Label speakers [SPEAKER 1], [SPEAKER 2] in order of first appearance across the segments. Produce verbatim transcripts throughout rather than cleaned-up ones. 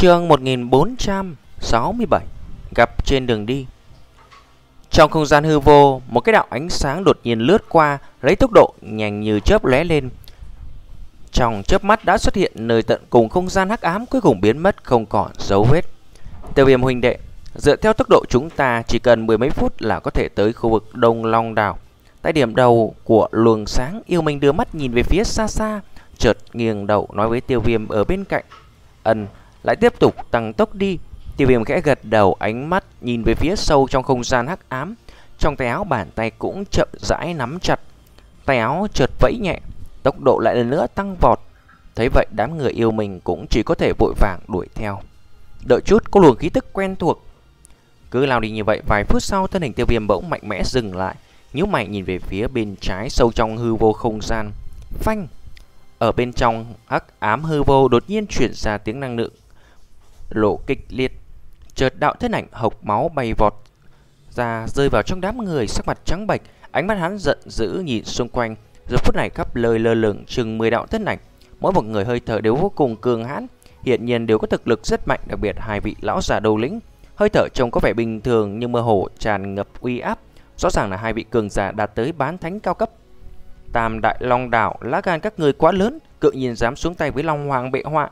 [SPEAKER 1] Chương một nghìn bốn trăm sáu mươi bảy. Gặp trên đường đi. Trong không gian hư vô, một cái đạo ánh sáng đột nhiên lướt qua, lấy tốc độ nhanh như chớp lóe lên. Trong chớp mắt đã xuất hiện nơi tận cùng không gian hắc ám, cuối cùng biến mất không còn dấu vết. Tiêu Viêm huynh đệ, dựa theo tốc độ chúng ta chỉ cần mười mấy phút là có thể tới khu vực Đông Long Đảo. Tại điểm đầu của luồng sáng, Yêu Minh đưa mắt nhìn về phía xa xa, chợt nghiêng đầu nói với Tiêu Viêm ở bên cạnh: "Ân, lại tiếp tục tăng tốc đi." Tiêu Viêm khẽ gật đầu, ánh mắt nhìn về phía sâu trong không gian hắc ám. Trong tay áo bàn tay cũng chậm rãi nắm chặt, tay áo chợt vẫy nhẹ, tốc độ lại lần nữa tăng vọt. Thấy vậy, đám người Yêu Minh cũng chỉ có thể vội vàng đuổi theo. Đợi chút, có luồng khí tức quen thuộc. Cứ lao đi như vậy, vài phút sau, thân hình Tiêu Viêm bỗng mạnh mẽ dừng lại, nhíu mày nhìn về phía bên trái sâu trong hư vô không gian. Phanh! Ở bên trong hắc ám hư vô đột nhiên chuyển ra tiếng năng lượng lộ kịch liệt. Chợt đạo thân ảnh hộc máu bay vọt ra, rơi vào trong đám người, sắc mặt trắng bệch, ánh mắt hắn giận dữ nhìn xung quanh. Giờ phút này khắp lời lơ lửng chừng mười đạo thân ảnh, mỗi một người hơi thở đều vô cùng cường hãn, hiện nhiên đều có thực lực rất mạnh. Đặc biệt hai vị lão già đầu lĩnh, hơi thở trông có vẻ bình thường nhưng mơ hồ tràn ngập uy áp, rõ ràng là hai vị cường giả đạt tới bán thánh cao cấp. Tam Đại Long Đảo, lá gan các người quá lớn, cự nhiên dám xuống tay với Long Hoàng bệ họa.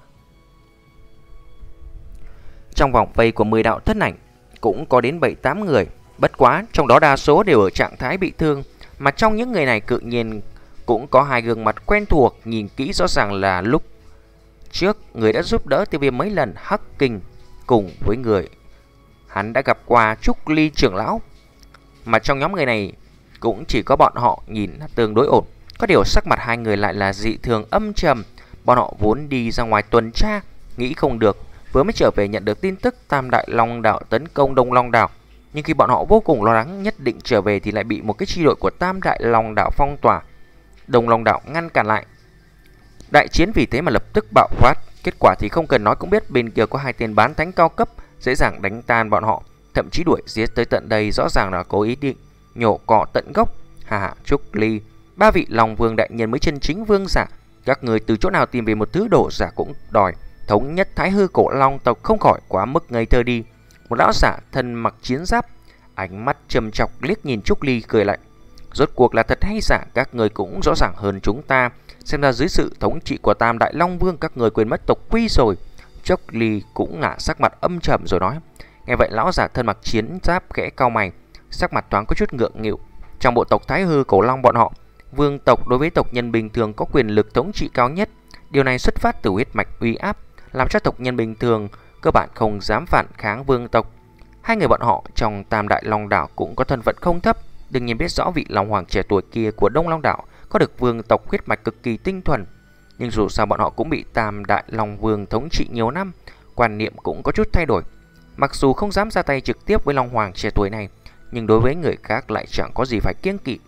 [SPEAKER 1] Trong vòng vây của mười đạo thân ảnh cũng có đến bảy tám người, bất quá trong đó đa số đều ở trạng thái bị thương, mà trong những người này cự nhiên cũng có hai gương mặt quen thuộc, nhìn kỹ rõ ràng là lúc trước người đã giúp đỡ Tiêu Viêm mấy lần, Hắc Kình, cùng với người hắn đã gặp qua Trúc Ly trưởng lão. Mà trong nhóm người này cũng chỉ có bọn họ nhìn tương đối ổn, có điều sắc mặt hai người lại là dị thường âm trầm. Bọn họ vốn đi ra ngoài tuần tra, nghĩ không được vừa mới trở về nhận được tin tức Tam Đại Long Đảo tấn công Đông Long Đảo, nhưng khi bọn họ vô cùng lo lắng nhất định trở về thì lại bị một cái chi đội của Tam Đại Long Đảo phong tỏa, Đông Long Đảo ngăn cản lại. Đại chiến vì thế mà lập tức bạo phát, kết quả thì không cần nói cũng biết, bên kia có hai tên bán thánh cao cấp, dễ dàng đánh tan bọn họ, thậm chí đuổi giết tới tận đây, rõ ràng là có ý định nhổ cỏ tận gốc. Hà hà, Trúc Ly, ba vị Long Vương đại nhân mới chân chính vương giả, các người từ chỗ nào tìm về một thứ đồ giả cũng đòi thống nhất Thái Hư cổ Long tộc, không khỏi quá mức ngây thơ đi. Một lão giả thân mặc chiến giáp, ánh mắt trầm trọc liếc nhìn Trúc Ly cười lạnh: "Rốt cuộc là thật hay giả, các người cũng rõ ràng hơn chúng ta. Xem ra dưới sự thống trị của Tam Đại Long Vương, các người quên mất tộc quy rồi." Trúc Ly cũng ngả sắc mặt âm trầm rồi nói. Nghe vậy, lão giả thân mặc chiến giáp khẽ cau mày, sắc mặt thoáng có chút ngượng nghịu. Trong bộ tộc Thái Hư cổ Long bọn họ, vương tộc đối với tộc nhân bình thường có quyền lực thống trị cao nhất. Điều này xuất phát từ huyết mạch uy áp, làm cho tộc nhân bình thường cơ bản không dám phản kháng vương tộc. Hai người bọn họ trong Tam Đại Long Đảo cũng có thân phận không thấp, đương nhiên biết rõ vị Long Hoàng trẻ tuổi kia của Đông Long Đảo có được vương tộc huyết mạch cực kỳ tinh thuần. Nhưng dù sao bọn họ cũng bị Tam Đại Long Vương thống trị nhiều năm, quan niệm cũng có chút thay đổi. Mặc dù không dám ra tay trực tiếp với Long Hoàng trẻ tuổi này, nhưng đối với người khác lại chẳng có gì phải kiêng kỵ.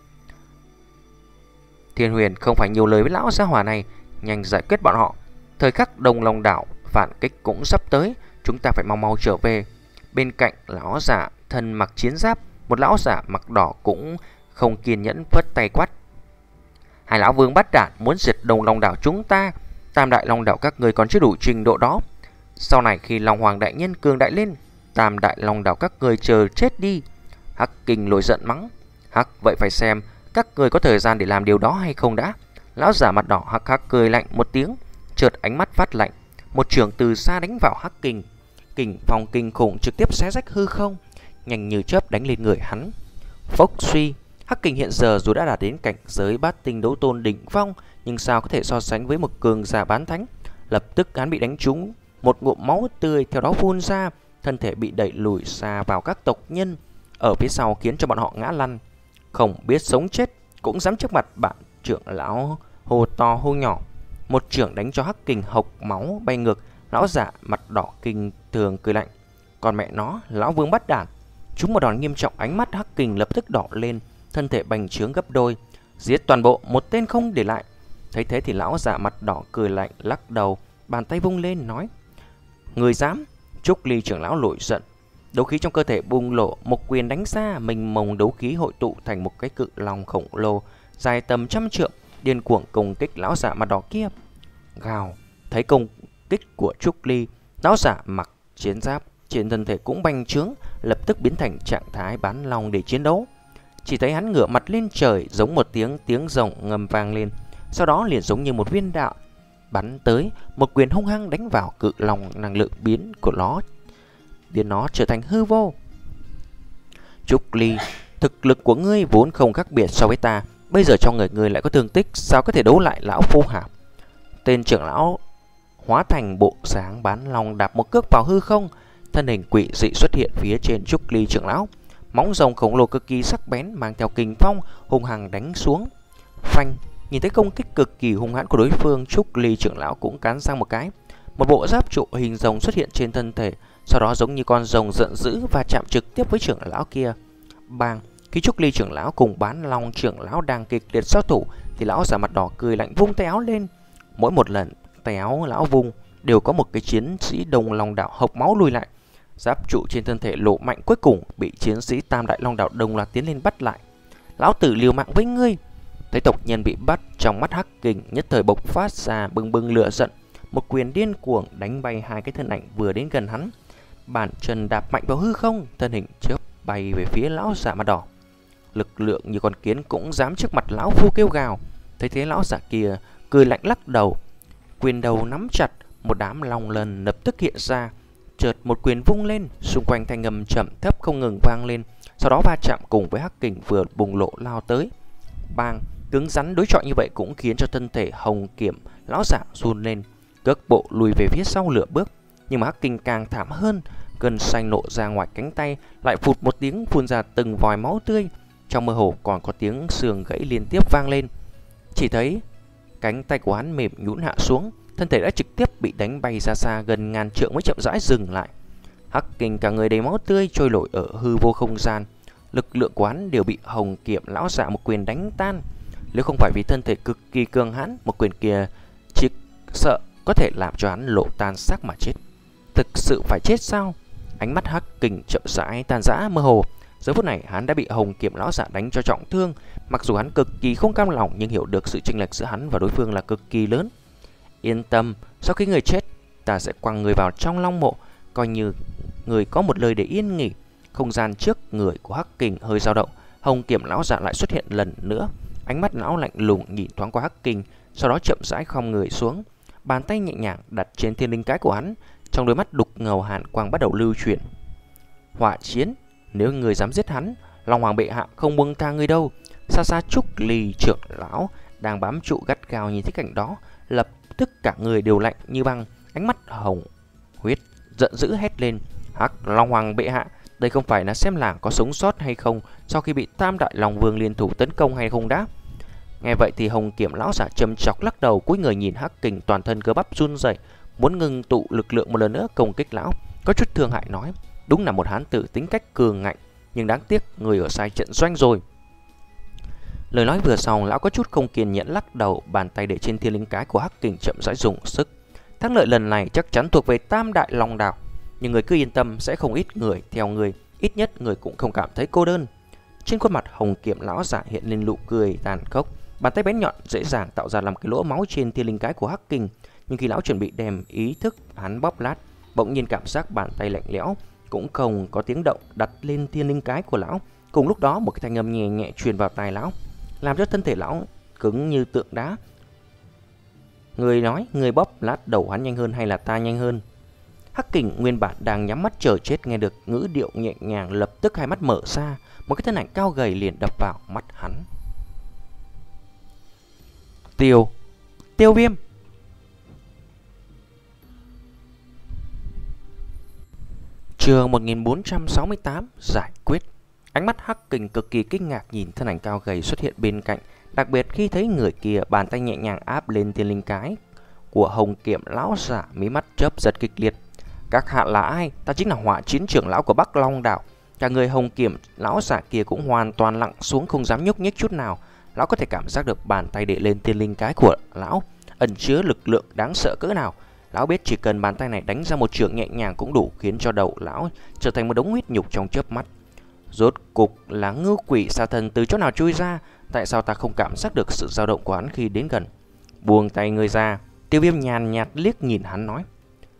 [SPEAKER 1] Thiên Huyền không phải nhiều lời với lão gia hỏa này, nhanh giải quyết bọn họ. Thời khắc Đông Long Đảo phản kích cũng sắp tới, chúng ta phải mau mau trở về. Bên cạnh lão giả thân mặc chiến giáp, một lão giả mặc đỏ cũng không kiên nhẫn phất tay quát: "Hai lão vương bắt đản muốn diệt Đông Long Đảo chúng ta, Tam Đại Long Đảo các người còn chưa đủ trình độ đó. Sau này khi Long Hoàng đại nhân cường đại lên, Tam Đại Long Đảo các người chờ chết đi." Hắc Kình nổi giận mắng: "Hắc, vậy phải xem các người có thời gian để làm điều đó hay không đã." Lão giả mặt đỏ hắc hắc cười lạnh một tiếng, chợt ánh mắt phát lạnh, một chưởng từ xa đánh vào Hắc Kình. Kình phong kinh khủng trực tiếp xé rách hư không, nhanh như chớp đánh lên người hắn. Phốc suy, Hắc Kình hiện giờ dù đã đạt đến cảnh giới bát tinh đấu tôn đỉnh phong, nhưng sao có thể so sánh với một cường giả bán thánh. Lập tức hắn bị đánh trúng một ngụm máu tươi, theo đó phun ra, thân thể bị đẩy lùi xa vào các tộc nhân ở phía sau, khiến cho bọn họ ngã lăn. Không biết sống chết cũng dám trước mặt bạn trưởng lão hô to hô nhỏ, một chưởng đánh cho Hắc Kình hộc máu bay ngược. Lão giả mặt đỏ kinh thường cười lạnh: "Còn mẹ nó, lão vương bắt đản." Chúng một đòn nghiêm trọng, ánh mắt Hắc Kình lập tức đỏ lên, thân thể bành trướng gấp đôi: "Giết toàn bộ, một tên không để lại." Thấy thế thì lão giả mặt đỏ cười lạnh lắc đầu, bàn tay vung lên nói: "Người dám?" Trúc Ly trưởng lão nổi giận, đấu khí trong cơ thể bùng lộ, một quyền đánh ra, mình mông đấu khí hội tụ thành một cái cự long khổng lồ dài tầm trăm trượng, điên cuồng công kích lão giả mặt đỏ kia. Gào, thấy công kích của Trúc Ly, Lão giả mặc chiến giáp trên thân thể cũng bành trướng, lập tức biến thành trạng thái bán long để chiến đấu. Chỉ thấy hắn ngửa mặt lên trời, giống một tiếng tiếng rồng ngầm vang lên, sau đó liền giống như một viên đạn bắn tới, một quyền hung hăng đánh vào cự long năng lượng biến của nó, biến nó trở thành hư vô. Trúc Ly, thực lực của ngươi vốn không khác biệt so với ta, bây giờ trong người ngươi lại có thương tích, sao có thể đấu lại lão phu hả? Tên trưởng lão hóa thành bộ dáng bán long đạp một cước vào hư không, thân hình quỷ dị xuất hiện phía trên Trúc Ly trưởng lão. Móng rồng khổng lồ cực kỳ sắc bén mang theo kình phong hung hăng đánh xuống. Phanh, nhìn thấy công kích cực kỳ hung hãn của đối phương, Trúc Ly trưởng lão cũng cắn răng một cái. Một bộ giáp trụ hình rồng xuất hiện trên thân thể, sau đó giống như con rồng giận dữ và chạm trực tiếp với trưởng lão kia. Bang, khi Trúc Ly trưởng lão cùng bán long trưởng lão đang kịch liệt giao thủ thì lão giả mặt đỏ cười lạnh vung tay áo lên. Mỗi một lần tay áo lão vung đều có một cái chiến sĩ Đông Long đạo hộc máu lùi lại. Giáp trụ trên thân thể lộ mạnh cuối cùng bị chiến sĩ Tam Đại Long đạo đồng loạt tiến lên bắt lại. Lão tử liều mạng với ngươi. Thấy tộc nhân bị bắt, trong mắt Hắc Kình nhất thời bộc phát ra bừng bừng lửa giận, một quyền điên cuồng đánh bay hai cái thân ảnh vừa đến gần hắn. Bàn chân đạp mạnh vào hư không, thân hình chớp bay về phía lão giả mặt đỏ. Lực lượng như con kiến cũng dám trước mặt lão phu kêu gào. Thấy thế lão giả kia cười lạnh lắc đầu, quyền đầu nắm chặt, một đám long lần lập tức hiện ra. Chợt một quyền vung lên, xung quanh thanh âm chậm thấp không ngừng vang lên, sau đó va chạm cùng với Hắc Kình vừa bùng lộ lao tới. Bang, cứng rắn đối chọi như vậy cũng khiến cho thân thể hồng kiểm lão giả run lên, cước bộ lùi về phía sau lửa bước. Nhưng mà Hắc Kình càng thảm hơn, gân xanh nộ ra ngoài cánh tay, lại phụt một tiếng phun ra từng vòi máu tươi. Trong mơ hồ còn có tiếng xương gãy liên tiếp vang lên. Chỉ thấy cánh tay của hắn mềm nhũn hạ xuống, thân thể đã trực tiếp bị đánh bay ra xa gần ngàn trượng mới chậm rãi dừng lại. Hắc Kình cả người đầy máu tươi trôi nổi ở hư vô không gian, lực lượng của hắn đều bị hồng kiểm lão giả một quyền đánh tan. Nếu không phải vì thân thể cực kỳ cường hãn, một quyền kia chỉ sợ có thể làm cho hắn lộ tan xác mà chết. Thực sự phải chết sao? Ánh mắt Hắc Kình chậm rãi tan rã mơ hồ. Giờ phút này hắn đã bị hồng kiểm lão giả đánh cho trọng thương. Mặc dù hắn cực kỳ không cam lòng, nhưng hiểu được sự chênh lệch giữa hắn và đối phương là cực kỳ lớn. Yên tâm, sau khi người chết, ta sẽ quăng người vào trong long mộ, coi như người có một lời để yên nghỉ. Không gian trước người của Hắc Kình hơi dao động, hồng kiểm lão giả lại xuất hiện lần nữa. Ánh mắt lão lạnh lùng nhìn thoáng qua Hắc Kình, sau đó chậm rãi khom người xuống, bàn tay nhẹ nhàng đặt trên thiên linh cái của hắn. Trong đôi mắt đục ngầu hàn quang bắt đầu lưu chuyển. Hỏa chiến, nếu người dám giết hắn, Long Hoàng bệ hạ không buông tha người đâu. Xa xa Trúc Ly trưởng lão đang bám trụ gắt gao nhìn thấy cảnh đó, lập tức cả người đều lạnh như băng, ánh mắt hồng huyết giận dữ hét lên: Hắc Long Hoàng bệ hạ, đây không phải là xem làng có sống sót hay không sau khi bị Tam Đại Long Vương liên thủ tấn công hay không đã. Nghe vậy thì hồng kiểm lão giả châm chọc lắc đầu, cúi người nhìn Hắc Kình toàn thân cơ bắp run rẩy, muốn ngừng tụ lực lượng một lần nữa công kích lão. Có chút thương hại nói: đúng là một hán tử tính cách cường ngạnh, nhưng đáng tiếc người ở sai trận doanh rồi. Lời nói vừa xong, lão có chút không kiên nhẫn lắc đầu, bàn tay để trên thiên linh cái của Hắc Kình chậm rãi dùng sức. Thắng lợi lần này chắc chắn thuộc về Tam Đại Long Đạo, nhưng người cứ yên tâm, sẽ không ít người theo người, ít nhất người cũng không cảm thấy cô đơn. Trên khuôn mặt hồng kiểm lão giả hiện lên nụ cười tàn khốc, bàn tay bén nhọn dễ dàng tạo ra làm cái lỗ máu trên thiên linh cái của Hắc Kình. Nhưng khi lão chuẩn bị đem ý thức hắn bóp lát, bỗng nhiên cảm giác bàn tay lạnh lẽo cũng không có tiếng động đặt lên thiên linh cái của lão. Cùng lúc đó một cái thanh âm nhẹ nhẹ truyền vào tai lão, làm cho thân thể lão cứng như tượng đá. Người nói, người bóp lát đầu hắn nhanh hơn hay là ta nhanh hơn? Hắc Kình nguyên bản đang nhắm mắt chờ chết, nghe được ngữ điệu nhẹ nhàng, lập tức hai mắt mở ra, một cái thân ảnh cao gầy liền đập vào mắt hắn. Tiêu, Tiêu Viêm. Chương một nghìn bốn trăm sáu mươi tám giải quyết. Ánh mắt Hắc Kình cực kỳ kinh ngạc nhìn thân ảnh cao gầy xuất hiện bên cạnh, đặc biệt khi thấy người kia bàn tay nhẹ nhàng áp lên thiên linh cái của hồng kiểm lão giả, mí mắt chớp giật kịch liệt. Các hạ là ai? Ta chính là Hỏa Chiến trưởng lão của Bắc Long đảo. Cả người hồng kiểm lão giả kia cũng hoàn toàn lặng xuống, không dám nhúc nhích chút nào. Lão có thể cảm giác được bàn tay để lên thiên linh cái của lão ẩn chứa lực lượng đáng sợ cỡ nào. Lão biết chỉ cần bàn tay này đánh ra một trường nhẹ nhàng cũng đủ khiến cho đầu lão trở thành một đống huyết nhục trong chớp mắt. Rốt cục là ngưu quỷ xà thần từ chỗ nào chui ra? Tại sao ta không cảm giác được sự dao động của hắn khi đến gần? Buông tay người ra. Tiêu Viêm nhàn nhạt liếc nhìn hắn nói: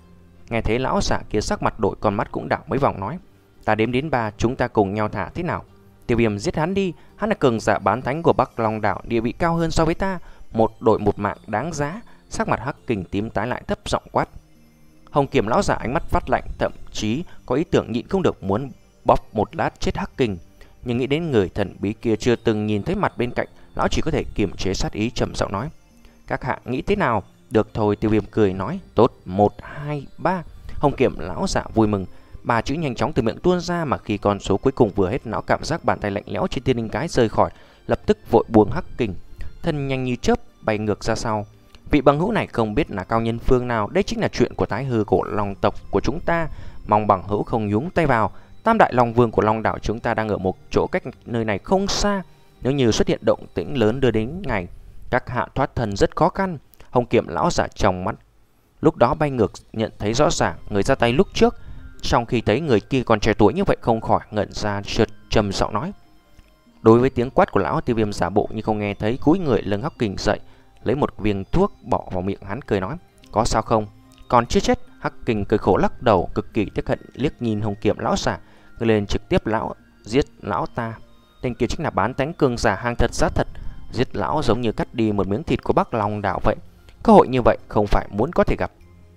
[SPEAKER 1] Nghe thấy lão giả kia sắc mặt đổi, con mắt cũng đảo mấy vòng nói: "Ta đếm đến ba, chúng ta cùng nhau thả thế nào?" Tiêu Viêm: "Giết hắn đi, hắn là cường giả bán thánh của Bắc Long đảo, địa vị cao hơn so với ta, một đội một mạng đáng giá." Sắc mặt Hắc Kình tím tái lại, thấp giọng quát. Hồng Kiểm lão giả ánh mắt phát lạnh, thậm chí có ý tưởng nhịn không được muốn bóp một lát chết Hắc Kình, nhưng nghĩ đến người thần bí kia chưa từng nhìn thấy mặt bên cạnh, lão chỉ có thể kiềm chế sát ý, trầm giọng nói: "Các hạ nghĩ thế nào?" "Được thôi." Tiêu Viêm cười nói: "Tốt, một, hai, ba." Hồng Kiểm lão giả vui mừng, ba chữ nhanh chóng từ miệng tuôn ra, mà khi con số cuối cùng vừa hết, lão cảm giác bàn tay lạnh lẽo trên thiên linh cái rời khỏi, lập tức vội buông Hắc Kình, thân nhanh như chớp bay ngược ra sau. Vị bằng hữu này không biết là cao nhân phương nào, đây chính là chuyện của Thái Hư cổ Long tộc của chúng ta, mong bằng hữu không nhúng tay vào. Tam đại long vương của Long đảo chúng ta đang ở một chỗ cách nơi này không xa, nếu như xuất hiện động tĩnh lớn đưa đến ngày, các hạ thoát thân rất khó khăn." Hồng Kiểm lão giả trong mắt lúc đó bay ngược, nhận thấy rõ ràng người ra tay lúc trước, trong khi thấy người kia còn trẻ tuổi như vậy không khỏi ngẩn ra, chợt trầm giọng nói. Đối với tiếng quát của lão, Tiêu Viêm giả bộ như không nghe thấy, cúi người lưng Hắc Kình dậy, lấy một viên thuốc bỏ vào miệng hắn, cười nói: "Có sao không? Còn chưa chết?" Hắc Kình cười khổ lắc đầu, cực kỳ tiếc hận liếc nhìn Hồng Kiểm lão giả, người lên trực tiếp: "Lão, giết lão ta." Tên kia chính là bán thánh cường giả hàng thật giá thật, giết lão giống như cắt đi một miếng thịt của Bắc Long đảo vậy. Cơ hội như vậy không phải muốn có thể gặp.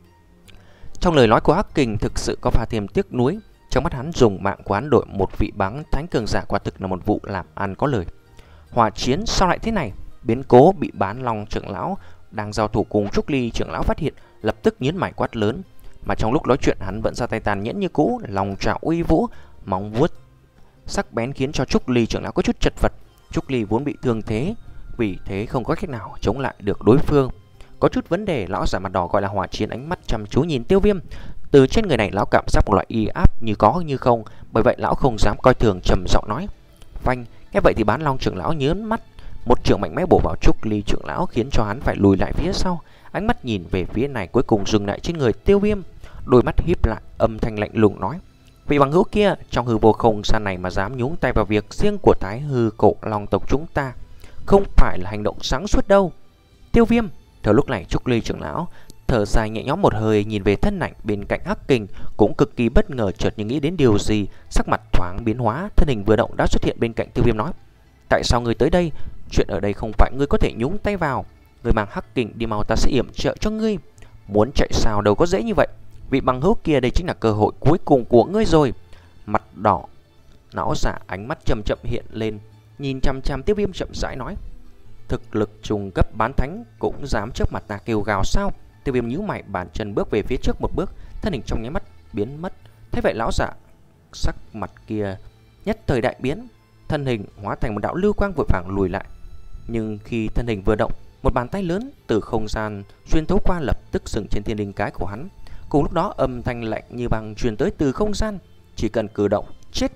[SPEAKER 1] Trong lời nói của Hắc Kình thực sự có pha thêm tiếc nuối, trong mắt hắn dùng mạng của hắn đổi một vị bán thánh cường giả quả thực là một vụ làm ăn có lời. Hỏa chiến sao lại thế này? Biến cố bị bán Long trưởng lão đang giao thủ cùng Trúc Ly trưởng lão phát hiện, lập tức nhướng mày quát lớn, mà trong lúc nói chuyện hắn vẫn ra tay tàn nhẫn như cũ, lòng trảo uy vũ, móng vuốt sắc bén khiến cho Trúc Ly trưởng lão có chút chật vật. Trúc Ly vốn bị thương thế, vì thế không có cách nào chống lại được đối phương. Có chút vấn đề, lão giả mặt đỏ gọi là hỏa chiến, ánh mắt chăm chú nhìn Tiêu Viêm. Từ trên người này lão cảm giác một loại y áp như có như không, bởi vậy lão không dám coi thường, trầm giọng nói: "Phanh." Nghe vậy thì bán Long trưởng lão nhớn mắt, một chưởng mạnh mẽ bổ vào Trúc Ly trưởng lão khiến cho hắn phải lùi lại phía sau. Ánh mắt nhìn về phía này cuối cùng dừng lại trên người Tiêu Viêm, đôi mắt híp lại, âm thanh lạnh lùng nói: "Vị bằng hữu kia, trong hư vô không gian này mà dám nhúng tay vào việc riêng của Thái Hư cổ Long tộc chúng ta, không phải là hành động sáng suốt đâu." Tiêu Viêm. Thời lúc này Trúc Ly trưởng lão thở dài nhẹ nhõm một hơi, nhìn về thân ảnh bên cạnh Hắc Kình, cũng cực kỳ bất ngờ, chợt như nghĩ đến điều gì, sắc mặt thoáng biến hóa, thân hình vừa động đã xuất hiện bên cạnh Tiêu Viêm nói: "Tại sao ngươi tới đây? Chuyện ở đây không phải ngươi có thể nhúng tay vào. Ngươi mang Hắc Kình đi mau, ta sẽ yểm trợ cho ngươi." "Muốn chạy sao đâu có dễ như vậy. Vị bằng hữu kia, đây chính là cơ hội cuối cùng của ngươi rồi." Mặt đỏ lão giả ánh mắt chậm chậm hiện lên, nhìn chăm chăm Tiêu Viêm, chậm rãi nói: "Thực lực trùng cấp bán thánh cũng dám trước mặt ta kêu gào sao?" Tiêu Viêm nhíu mày, bàn chân bước về phía trước một bước, thân hình trong nháy mắt biến mất. Thế vậy lão giả sắc mặt kia nhất thời đại biến, thân hình hóa thành một đạo lưu quang vội vàng lùi lại. Nhưng khi thân hình vừa động, một bàn tay lớn từ không gian xuyên thấu qua, lập tức dừng trên thiên linh cái của hắn. Cùng lúc đó âm thanh lạnh như băng truyền tới từ không gian: "Chỉ cần cử động, chết."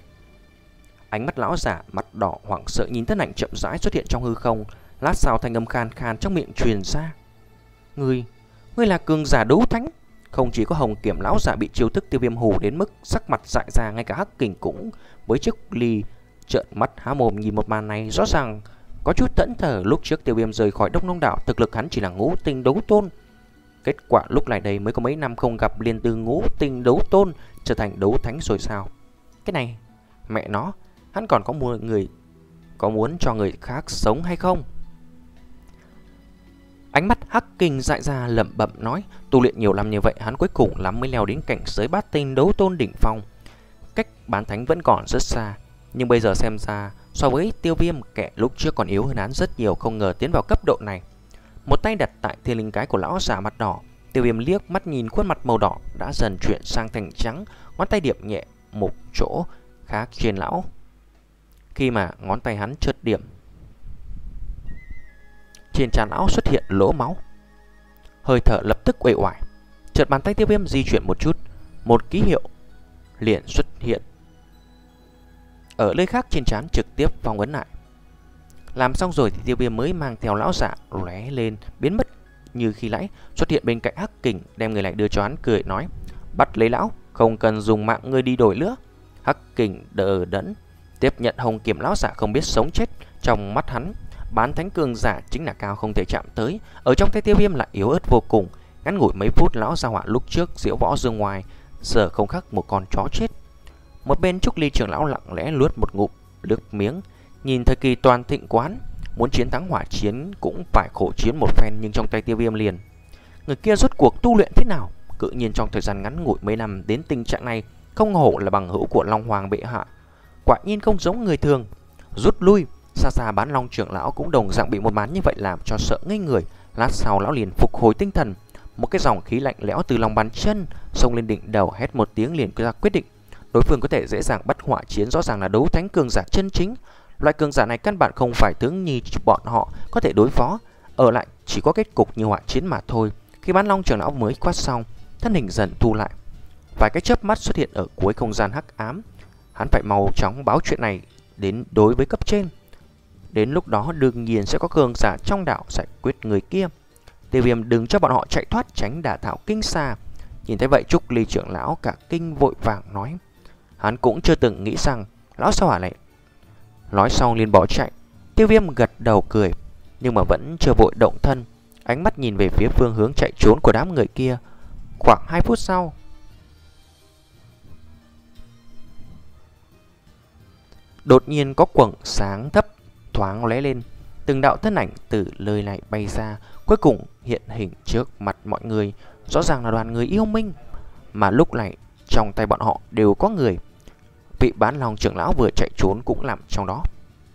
[SPEAKER 1] Ánh mắt lão giả mặt đỏ hoảng sợ nhìn thân ảnh chậm rãi xuất hiện trong hư không. Lát sau thanh âm khan khan trong miệng truyền ra: "Ngươi, ngươi là cường giả đấu thánh?" Không chỉ có Hồng Kiểm lão giả bị chiêu thức Tiêu Viêm hù đến mức sắc mặt dại ra, ngay cả Hắc Kình cũng với Trúc Ly trợn mắt há mồm nhìn một màn này, rõ ràng có chút thẫn thờ. Lúc trước Tiêu Viêm rời khỏi Đông Long đảo, thực lực hắn chỉ là ngũ tinh đấu tôn, kết quả lúc này đây mới có mấy năm không gặp, liền từ ngũ tinh đấu tôn trở thành đấu thánh rồi sao? Cái này mẹ nó, hắn còn có một người có muốn cho người khác sống hay không? Ánh mắt Hắc Kình dại ra lẩm bẩm nói: "Tu luyện nhiều năm như vậy, hắn cuối cùng lắm mới leo đến cảnh giới bát tinh đấu tôn đỉnh phong, cách bán thánh vẫn còn rất xa. Nhưng bây giờ xem ra, so với Tiêu Viêm, kẻ lúc trước còn yếu hơn hắn rất nhiều, không ngờ tiến vào cấp độ này." Một tay đặt tại thiên linh cái của lão giả mặt đỏ, Tiêu Viêm liếc mắt nhìn khuôn mặt màu đỏ đã dần chuyển sang thành trắng, ngón tay điểm nhẹ một chỗ khác trên lão. Khi mà ngón tay hắn chợt điểm, trên trán lão xuất hiện lỗ máu, hơi thở lập tức uể oải. Chợt bàn tay Tiêu Viêm di chuyển một chút, một ký hiệu liền xuất hiện ở nơi khác trên trán, trực tiếp phong ấn lại. Làm xong rồi thì Tiêu Viêm mới mang theo lão giả lóe lên biến mất như khi nãy, xuất hiện bên cạnh Hắc Kình, đem người lại đưa cho hắn, cười nói: "Bắt lấy lão, không cần dùng mạng ngươi đi đổi nữa." Hắc Kình đờ đẫn tiếp nhận Hồng Kiểm lão giả không biết sống chết. Trong mắt hắn, bán thánh cường giả chính là cao không thể chạm tới, ở trong tay Tiêu Viêm lại yếu ớt vô cùng. Ngắn ngủi mấy phút, lão gia hỏa lúc trước diễu võ dương ngoài giờ không khác một con chó chết. Một bên Trúc Ly trưởng lão lặng lẽ luốt một ngụm nước miếng, nhìn thời kỳ toàn thịnh quán, muốn chiến thắng hỏa chiến cũng phải khổ chiến một phen, nhưng trong tay Tiêu Viêm liền. Người kia rốt cuộc tu luyện thế nào? Tự nhiên trong thời gian ngắn ngủi mấy năm đến tình trạng này, không hổ là bằng hữu của Long Hoàng bệ hạ. Quả nhiên không giống người thường. Rút lui. Xa xa Bán Long trưởng lão cũng đồng dạng bị một màn như vậy làm cho sợ ngây người. Lát sau lão liền phục hồi tinh thần, một cái dòng khí lạnh lẽo từ lòng bàn chân xông lên đỉnh đầu, hét một tiếng liền ra quyết định. Đối phương có thể dễ dàng bắt hỏa chiến, rõ ràng là đấu thánh cường giả chân chính. Loại cường giả này căn bản không phải tướng như bọn họ có thể đối phó, ở lại chỉ có kết cục như hỏa chiến mà thôi. Khi Bán Long trưởng lão mới quát xong, thân hình dần thu lại, vài cái chớp mắt xuất hiện ở cuối không gian hắc ám. Hắn phải mau chóng báo chuyện này đến đối với cấp trên. Đến lúc đó đương nhiên sẽ có cường giả trong đạo giải quyết người kia. Tiêu Viêm đừng cho bọn họ chạy thoát, tránh đả thảo kinh xa. Nhìn thấy vậy, Trúc Ly trưởng lão cả kinh vội vàng nói. Hắn cũng chưa từng nghĩ rằng lão sao hả lại. Nói xong liền bỏ chạy. Tiêu Viêm gật đầu cười, nhưng mà vẫn chưa vội động thân, ánh mắt nhìn về phía phương hướng chạy trốn của đám người kia. Khoảng hai phút sau, đột nhiên có quầng sáng thấp thoáng lóe lên, từng đạo thân ảnh từ nơi này bay ra, cuối cùng hiện hình trước mặt mọi người. Rõ ràng là đoàn người yêu minh, mà lúc này trong tay bọn họ đều có người. Vị Bán Long trưởng lão vừa chạy trốn cũng nằm trong đó.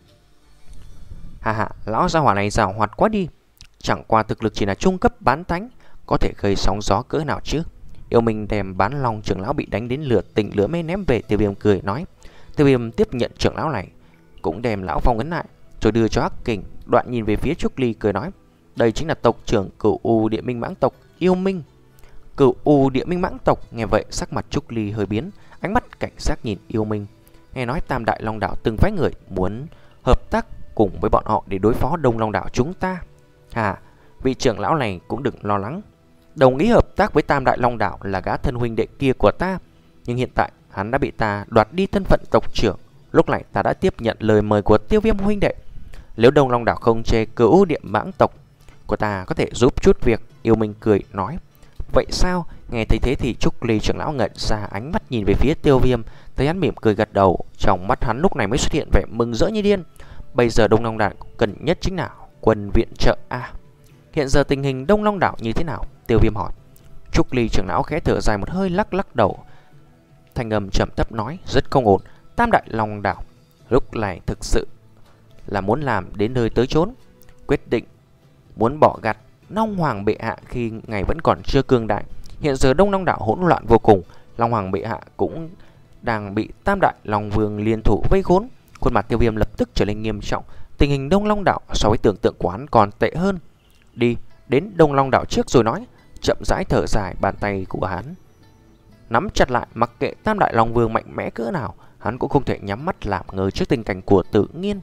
[SPEAKER 1] Hà hà, lão gia hỏa này giàu hoạt quá đi. Chẳng qua thực lực chỉ là trung cấp bán thánh, có thể gây sóng gió cỡ nào chứ. Yêu minh đem Bán Long trưởng lão bị đánh đến lửa tình lửa mê ném về. Tiêu Viêm cười nói. Tiêu Viêm tiếp nhận trưởng lão này, cũng đem lão phong ấn lại, rồi đưa cho Hắc Kình. Đoạn nhìn về phía Trúc Ly cười nói. Đây chính là tộc trưởng Cửu U Địa Minh Mãng tộc Yêu Minh. Cửu U Địa Minh Mãng tộc. Nghe vậy sắc mặt Trúc Ly hơi biến, ánh mắt cảnh giác nhìn Yêu Minh. Nghe nói Tam Đại Long Đảo từng phái người muốn hợp tác cùng với bọn họ để đối phó Đông Long Đảo chúng ta. À, vị trưởng lão này cũng đừng lo lắng. Đồng ý hợp tác với Tam Đại Long Đảo là gã thân huynh đệ kia của ta, nhưng hiện tại hắn đã bị ta đoạt đi thân phận tộc trưởng. Lúc này ta đã tiếp nhận lời mời của Tiêu Viêm huynh đệ. Nếu Đông Long Đảo không chê, Cửu Địa Mãng tộc của ta có thể giúp chút việc. Yêu Minh cười nói. Vậy sao? Nghe thấy thế thì Trúc Ly trưởng lão ngẩn ra, ánh mắt nhìn về phía Tiêu Viêm, thấy hắn mỉm cười gật đầu. Trong mắt hắn lúc này mới xuất hiện vẻ mừng rỡ như điên. Bây giờ Đông Long Đảo cần nhất chính là quân viện trợ a. À, hiện giờ tình hình Đông Long Đảo như thế nào? Tiêu Viêm hỏi. Trúc Ly trưởng lão khẽ thở dài một hơi, lắc lắc đầu, thanh âm trầm thấp nói. Rất không ổn. Tam Đại Long Đảo lúc này thực sự là muốn làm đến nơi tới chốn, quyết định muốn bỏ gặt Long Hoàng bệ hạ khi ngày vẫn còn chưa cương đại. Hiện giờ Đông Long Đảo hỗn loạn vô cùng, Long Hoàng bệ hạ cũng đang bị Tam Đại Long Vương liên thủ vây khốn. Khuôn mặt Tiêu Viêm lập tức trở nên nghiêm trọng. Tình hình Đông Long Đảo so với tưởng tượng của hắn còn tệ hơn. Đi đến Đông Long Đảo trước rồi nói. Chậm rãi thở dài, bàn tay của hắn nắm chặt lại. Mặc kệ Tam Đại Long Vương mạnh mẽ cỡ nào, hắn cũng không thể nhắm mắt làm ngơ trước tình cảnh của tự nhiên.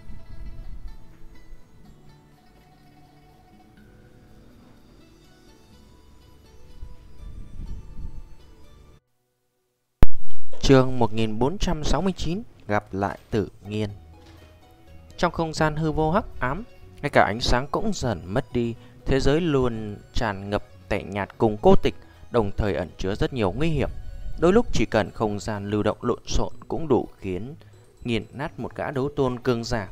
[SPEAKER 1] Chương một nghìn bốn trăm sáu mươi chín. Gặp lại tự nhiên. Trong không gian hư vô hắc ám, ngay cả ánh sáng cũng dần mất đi. Thế giới luôn tràn ngập tẻ nhạt cùng cô tịch, đồng thời ẩn chứa rất nhiều nguy hiểm. Đôi lúc chỉ cần không gian lưu động lộn xộn cũng đủ khiến nghiền nát một gã đấu tôn cương giả.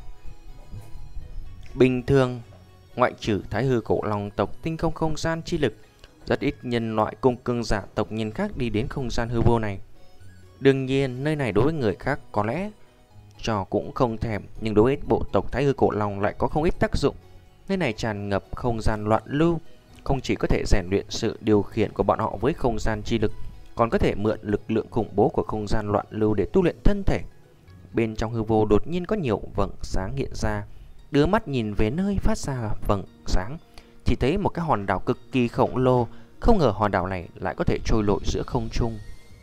[SPEAKER 1] Bình thường, ngoại trừ Thái Hư Cổ Long tộc tinh không không gian chi lực, rất ít nhân loại cùng cương giả tộc nhân khác đi đến không gian hư vô này. Đương nhiên, nơi này đối với người khác có lẽ cho cũng không thèm, nhưng đối với bộ tộc Thái Hư Cổ Long lại có không ít tác dụng. Nơi này tràn ngập không gian loạn lưu, không chỉ có thể rèn luyện sự điều khiển của bọn họ với không gian chi lực, còn có thể mượn lực lượng khủng bố của không gian loạn lưu để tu luyện thân thể. Bên trong hư vô đột nhiên có nhiều vầng sáng hiện ra. Đưa mắt nhìn về nơi phát ra vầng sáng, chỉ thấy một cái hòn đảo cực kỳ khổng lồ. Không ngờ hòn đảo này lại có thể trôi lội giữa không trung.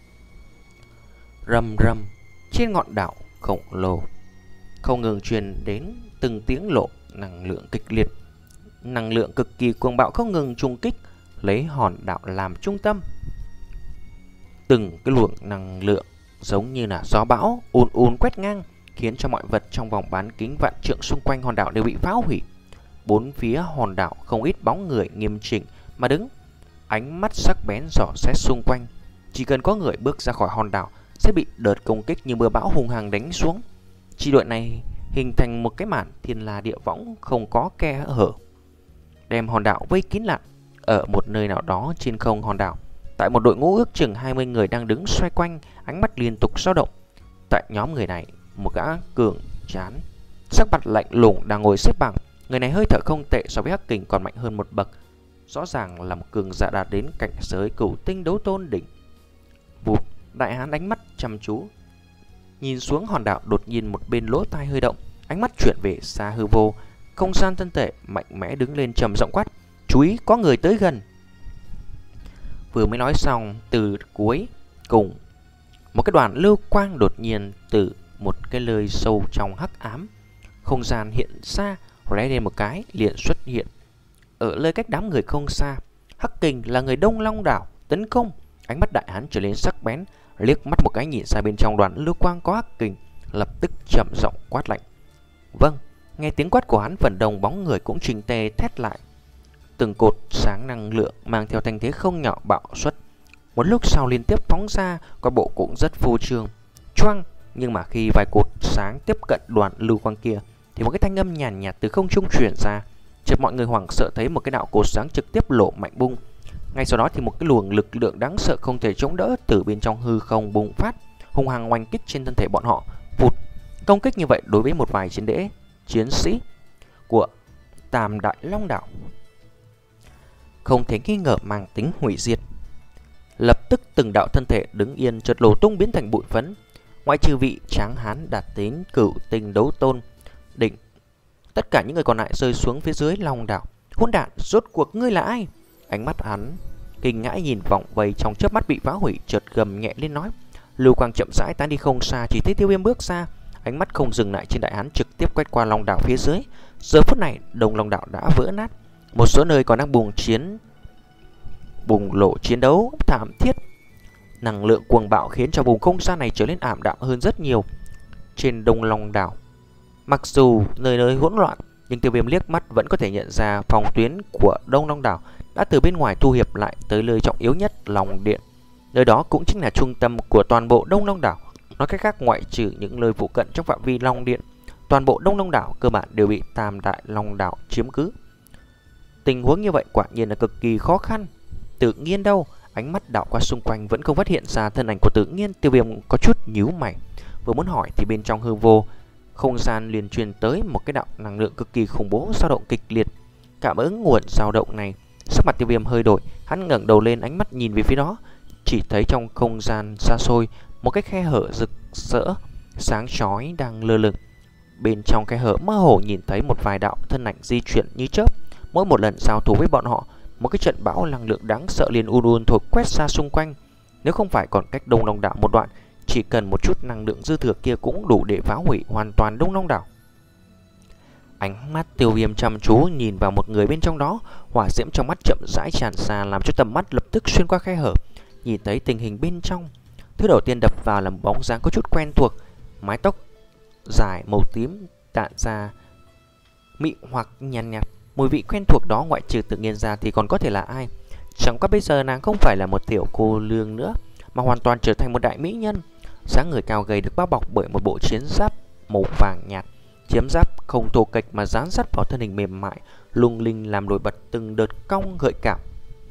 [SPEAKER 1] Rầm rầm, trên ngọn đảo khổng lồ không ngừng truyền đến từng tiếng lộ năng lượng kịch liệt. Năng lượng cực kỳ cuồng bạo không ngừng trùng kích, lấy hòn đảo làm trung tâm. Từng cái luồng năng lượng giống như là gió bão ùn ùn quét ngang, khiến cho mọi vật trong vòng bán kính vạn trượng xung quanh hòn đảo đều bị phá hủy. Bốn phía hòn đảo không ít bóng người nghiêm chỉnh mà đứng. ánh mắt sắc bén dò xét xung quanh. Chỉ cần có người bước ra khỏi hòn đảo sẽ bị đợt công kích như mưa bão hung hăng đánh xuống. Chi đội này hình thành một cái màn thiên la địa võng không có khe hở, đem hòn đảo vây kín lại. Ở một nơi nào đó trên không hòn đảo, tại một đội ngũ ước chừng hai mươi người đang đứng xoay quanh, ánh mắt liên tục dao động. Tại nhóm người này, một gã cường trán, sắc mặt lạnh lùng đang ngồi xếp bằng. Người này hơi thở không tệ so với Hắc Kình, còn mạnh hơn một bậc, rõ ràng là một cường giả đạt đến cảnh giới cửu tinh đấu tôn đỉnh. Vụt, đại hán ánh mắt chăm chú nhìn xuống hòn đảo, đột nhiên một bên lỗ tai hơi động, ánh mắt chuyển về xa hư vô, không gian thân thể mạnh mẽ đứng lên trầm giọng quát: chú ý, có người tới gần. Vừa mới nói xong, từ cuối cùng một cái đoàn lưu quang đột nhiên từ một cái nơi sâu trong hắc ám không gian hiện ra, lóe lên một cái liền xuất hiện ở nơi cách đám người không xa. Hắc Kình là người Đông Long đảo tấn công. Ánh mắt đại hán trở nên sắc bén, liếc mắt một cái nhìn ra bên trong đoàn lưu quang có Hắc Kình, lập tức trầm giọng quát lạnh: vâng. Nghe tiếng quát của hắn, phần đông bóng người cũng chỉnh tề thét lại. Từng cột sáng năng lượng mang theo thanh thế không nhỏ bạo xuất, một lúc sau liên tiếp phóng ra, coi bộ cũng rất phô trương. Choang! Nhưng mà khi vài cột sáng tiếp cận đoàn lưu quang kia, thì một cái thanh âm nhàn nhạt, nhạt từ không trung truyền ra. Chợt mọi người hoảng sợ thấy một cái đạo cột sáng trực tiếp lộ mạnh bung. Ngay sau đó thì một cái luồng lực lượng đáng sợ không thể chống đỡ từ bên trong hư không bùng phát, hung hăng oanh kích trên thân thể bọn họ. Vụt! Công kích như vậy đối với một vài chiến đế chiến sĩ của Tam Đại Long đảo không thể nghi ngờ mang tính hủy diệt. Lập tức từng đạo thân thể đứng yên chợt nổ tung biến thành bụi phấn. Ngoại trừ vị tráng hán đạt đến cửu tinh đấu tôn đỉnh, tất cả những người còn lại rơi xuống phía dưới Long đảo. Hỗn đản, rốt cuộc ngươi là ai? Ánh mắt hắn kinh ngãi nhìn vọng vây trong chớp mắt bị phá hủy, chợt gầm nhẹ lên nói. Lưu quang chậm rãi tán đi không xa, chỉ thấy Tiêu Viêm bước ra, ánh mắt không dừng lại trên đại hán, trực tiếp quét qua Long đảo phía dưới. Giờ phút này Đông Long đảo đã vỡ nát, một số nơi còn đang bùng chiến bùng lộ chiến đấu thảm thiết. Năng lượng cuồng bạo khiến cho vùng không gian này trở nên ảm đạm hơn rất nhiều. Trên Đông Long đảo, mặc dù nơi nơi hỗn loạn, nhưng Tiêu Viêm liếc mắt vẫn có thể nhận ra phòng tuyến của Đông Long đảo đã từ bên ngoài thu hiệp lại tới nơi trọng yếu nhất, Long Điện. Nơi đó cũng chính là trung tâm của toàn bộ Đông Long đảo. Nói cách khác, ngoại trừ những nơi phụ cận trong phạm vi Long Điện, toàn bộ Đông Long đảo cơ bản đều bị Tam Đại Long đảo chiếm cứ. Tình huống như vậy quả nhiên là cực kỳ khó khăn. Tự Nhiên đâu? Ánh mắt đảo qua xung quanh vẫn không phát hiện ra thân ảnh của Tự Nhiên. Tiêu Viêm có chút nhíu mày, vừa muốn hỏi thì bên trong hư vô không gian liền truyền tới một cái đạo năng lượng cực kỳ khủng bố dao động kịch liệt. Cảm ứng nguồn dao động này, sắc mặt Tiêu Viêm hơi đổi, hắn ngẩng đầu lên, ánh mắt nhìn về phía đó, chỉ thấy trong không gian xa xôi một cái khe hở rực rỡ sáng chói đang lơ lửng. Bên trong khe hở mơ hồ nhìn thấy một vài đạo thân ảnh di chuyển như chớp. Mỗi một lần giao thủ với bọn họ, một cái trận bão năng lượng đáng sợ liền un un thổi quét ra xung quanh. Nếu không phải còn cách Đông Long đảo một đoạn, chỉ cần một chút năng lượng dư thừa kia cũng đủ để phá hủy hoàn toàn Đông Long đảo. Ánh mắt Tiêu Viêm chăm chú nhìn vào một người bên trong đó, hỏa diễm trong mắt chậm rãi tràn ra, làm cho tầm mắt lập tức xuyên qua khe hở, nhìn thấy tình hình bên trong. Thứ đầu tiên đập vào là một bóng dáng có chút quen thuộc, mái tóc dài màu tím tản ra mị hoặc nhàn nhạt, nhạt. Mùi vị quen thuộc đó ngoại trừ Tự Nhiên ra thì còn có thể là ai? Chẳng qua bây giờ nàng không phải là một tiểu cô nương nữa, mà hoàn toàn trở thành một đại mỹ nhân. Dáng người cao gầy được bao bọc bởi một bộ chiến giáp màu vàng nhạt. Chiếm giáp không thô kệch mà dán sát vào thân hình mềm mại, lung linh làm nổi bật từng đợt cong gợi cảm.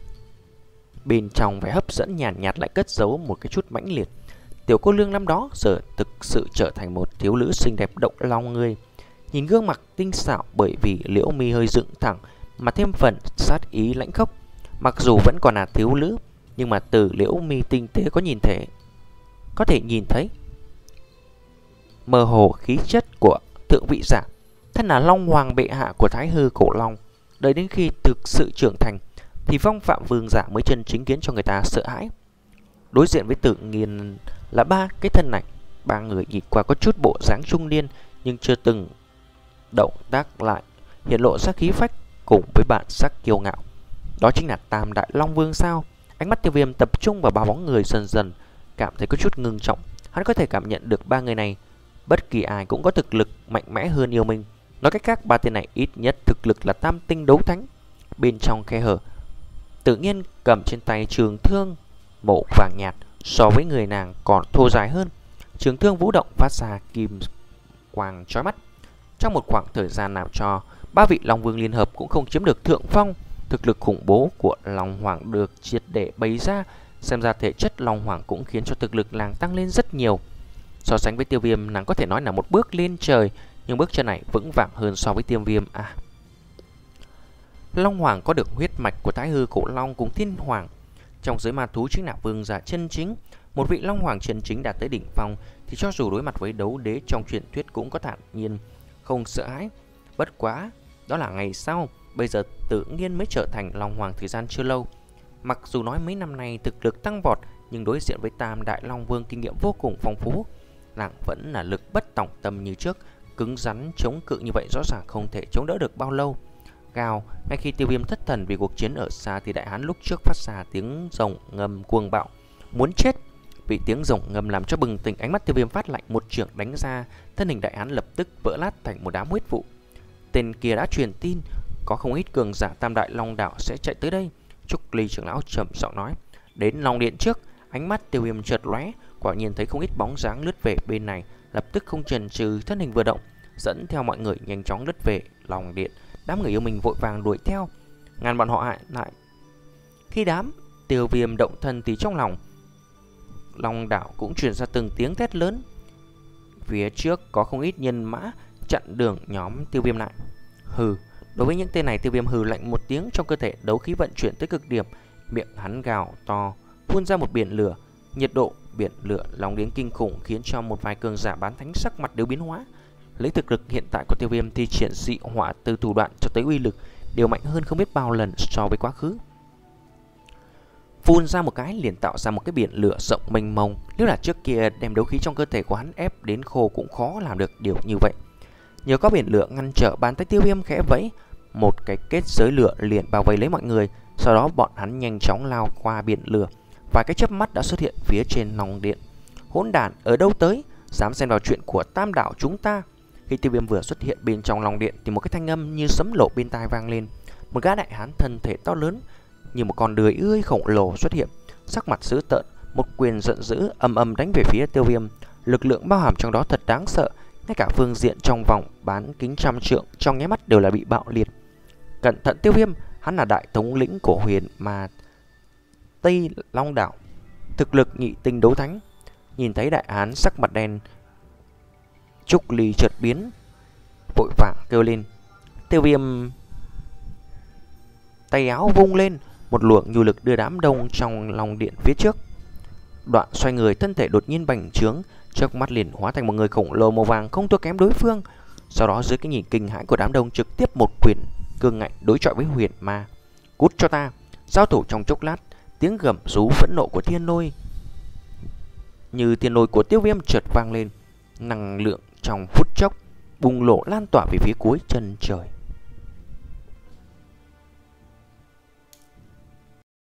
[SPEAKER 1] Bên trong vẻ hấp dẫn nhàn nhạt, nhạt lại cất giấu một cái chút mãnh liệt. Tiểu cô nương năm đó giờ thực sự trở thành một thiếu nữ xinh đẹp động lòng người. Nhìn gương mặt tinh xảo bởi vì liễu mi hơi dựng thẳng mà thêm phần sát ý lãnh khốc. Mặc dù vẫn còn là thiếu nữ, nhưng mà từ liễu mi tinh tế có nhìn thể có thể nhìn thấy mơ hồ khí chất của thượng vị giả, thân là Long Hoàng bệ hạ của Thái Hư cổ long. Đợi đến khi thực sự trưởng thành thì phong phạm vương giả mới chân chính khiến cho người ta sợ hãi. Đối diện với Tự Nhiên là ba cái thân này, ba người nhìn qua có chút bộ dáng trung niên, nhưng chưa từng động tác lại hiện lộ ra khí phách cùng với bản sắc kiêu ngạo. Đó chính là Tam Đại Long Vương sao? Ánh mắt Tiêu Viêm tập trung vào ba bóng người, dần dần cảm thấy có chút ngưng trọng. Hắn có thể cảm nhận được ba người này bất kỳ ai cũng có thực lực mạnh mẽ hơn yêu mình. Nói cách khác, ba tên này ít nhất thực lực là tam tinh đấu thánh. Bên trong khe hở, Tự nhiên cầm trên tay trường thương màu vàng nhạt, so với người nàng còn thô dài hơn. Trường thương vũ động phát ra kim quang chói mắt. Trong một khoảng thời gian làm cho ba vị Long Vương liên hợp cũng không chiếm được thượng phong. Thực lực khủng bố của Long Hoàng được triệt để bày ra. Xem ra thể chất Long Hoàng cũng khiến cho thực lực nàng tăng lên rất nhiều. So sánh với Tiêu Viêm, nàng có thể nói là một bước lên trời, nhưng bước chân này vững vàng hơn so với Tiêu Viêm. À, Long Hoàng có được huyết mạch của Thái Hư Cổ Long cùng Thiên Hoàng. Trong giới ma thú chính là vương giả chân chính. Một vị Long Hoàng chân chính đạt tới đỉnh phong thì cho dù đối mặt với đấu đế trong truyền thuyết cũng có thản nhiên, không sợ hãi. Bất quá, đó là ngày sau, bây giờ tự nhiên mới trở thành Long Hoàng thời gian chưa lâu. Mặc dù nói mấy năm nay thực lực tăng vọt, nhưng đối diện với Tam Đại Long Vương kinh nghiệm vô cùng phong phú, nàng vẫn là lực bất tòng tâm như trước, cứng rắn chống cự như vậy rõ ràng không thể chống đỡ được bao lâu. Gào, ngay khi Tiêu Viêm thất thần vì cuộc chiến ở xa thì đại hán lúc trước phát ra tiếng rồng ngâm cuồng bạo, muốn chết. Vì tiếng rồng ngâm làm cho bừng tỉnh, ánh mắt Tiêu Viêm phát lạnh, một chưởng đánh ra, thân hình đại hán lập tức vỡ lát thành một đám huyết vụ. Tên kia đã truyền tin có không ít cường giả Tam Đại Long Đảo sẽ chạy tới đây. Trúc Ly trưởng lão trầm giọng nói. Đến Long Điện trước, ánh mắt Tiêu Viêm chợt lóe, quả nhiên thấy không ít bóng dáng lướt về bên này, lập tức không chần chừ, thân hình vừa động, dẫn theo mọi người nhanh chóng lướt về Long Điện. Đám người yêu mình vội vàng đuổi theo, ngăn bọn họ hại lại. Khi đám Tiêu Viêm động thân thì trong lòng Long Đảo cũng truyền ra từng tiếng thét lớn. Phía trước có không ít nhân mã chặn đường nhóm Tiêu Viêm lại. Hừ, đối với những tên này, Tiêu Viêm hừ lạnh một tiếng, trong cơ thể đấu khí vận chuyển tới cực điểm, miệng hắn gào to, phun ra một biển lửa. Nhiệt độ biển lửa nóng đến kinh khủng khiến cho một vài cường giả bán thánh sắc mặt đều biến hóa. Lấy thực lực hiện tại của Tiêu Viêm thì triển dị hỏa từ thủ đoạn cho tới uy lực đều mạnh hơn không biết bao lần so với quá khứ. Phun ra một cái liền tạo ra một cái biển lửa rộng mênh mông. Nếu là trước kia đem đấu khí trong cơ thể của hắn ép đến khô cũng khó làm được điều như vậy. Nhờ có biển lửa ngăn trở, bàn tay Tiêu Viêm khẽ vẫy, một cái kết giới lửa liền bao vây lấy mọi người. Sau đó bọn hắn nhanh chóng lao qua biển lửa, vài cái chớp mắt đã xuất hiện phía trên Long Điện. Hỗn đản, ở đâu tới, dám xen vào chuyện của Tam Đảo chúng ta? Khi Tiêu Viêm vừa xuất hiện bên trong Long Điện thì một cái thanh âm như sấm lộ bên tai vang lên. Một gã đại hán thân thể to lớn như một con đười ươi khổng lồ xuất hiện, sắc mặt dữ tợn, một quyền giận dữ ầm ầm đánh về phía Tiêu Viêm. Lực lượng bao hàm trong đó thật đáng sợ, ngay cả phương diện trong vòng bán kính trăm trượng trong nháy mắt đều là bị bạo liệt. Cẩn thận Tiêu Viêm, hắn là đại thống lĩnh của Huyền Ma Tây Long Đảo, thực lực nhị tinh đấu thánh. Nhìn thấy đại hán sắc mặt đen, Trúc Ly chợt biến, vội vàng kêu lên. Tiêu Viêm tay áo vung lên, một luồng nhu lực đưa đám đông trong Long Điện phía trước. Đoạn xoay người, thân thể đột nhiên bành trướng, trước mắt liền hóa thành một người khổng lồ màu vàng không thua kém đối phương. Sau đó dưới cái nhìn kinh hãi của đám đông, trực tiếp một quyền cương ngạnh đối chọi với Huyền Ma. Cút cho ta! Giao thủ trong chốc lát, tiếng gầm rú phẫn nộ của thiên lôi như thiên lôi của Tiêu Viêm chợt vang lên, năng lượng trong phút chốc bùng nổ lan tỏa về phía cuối chân trời.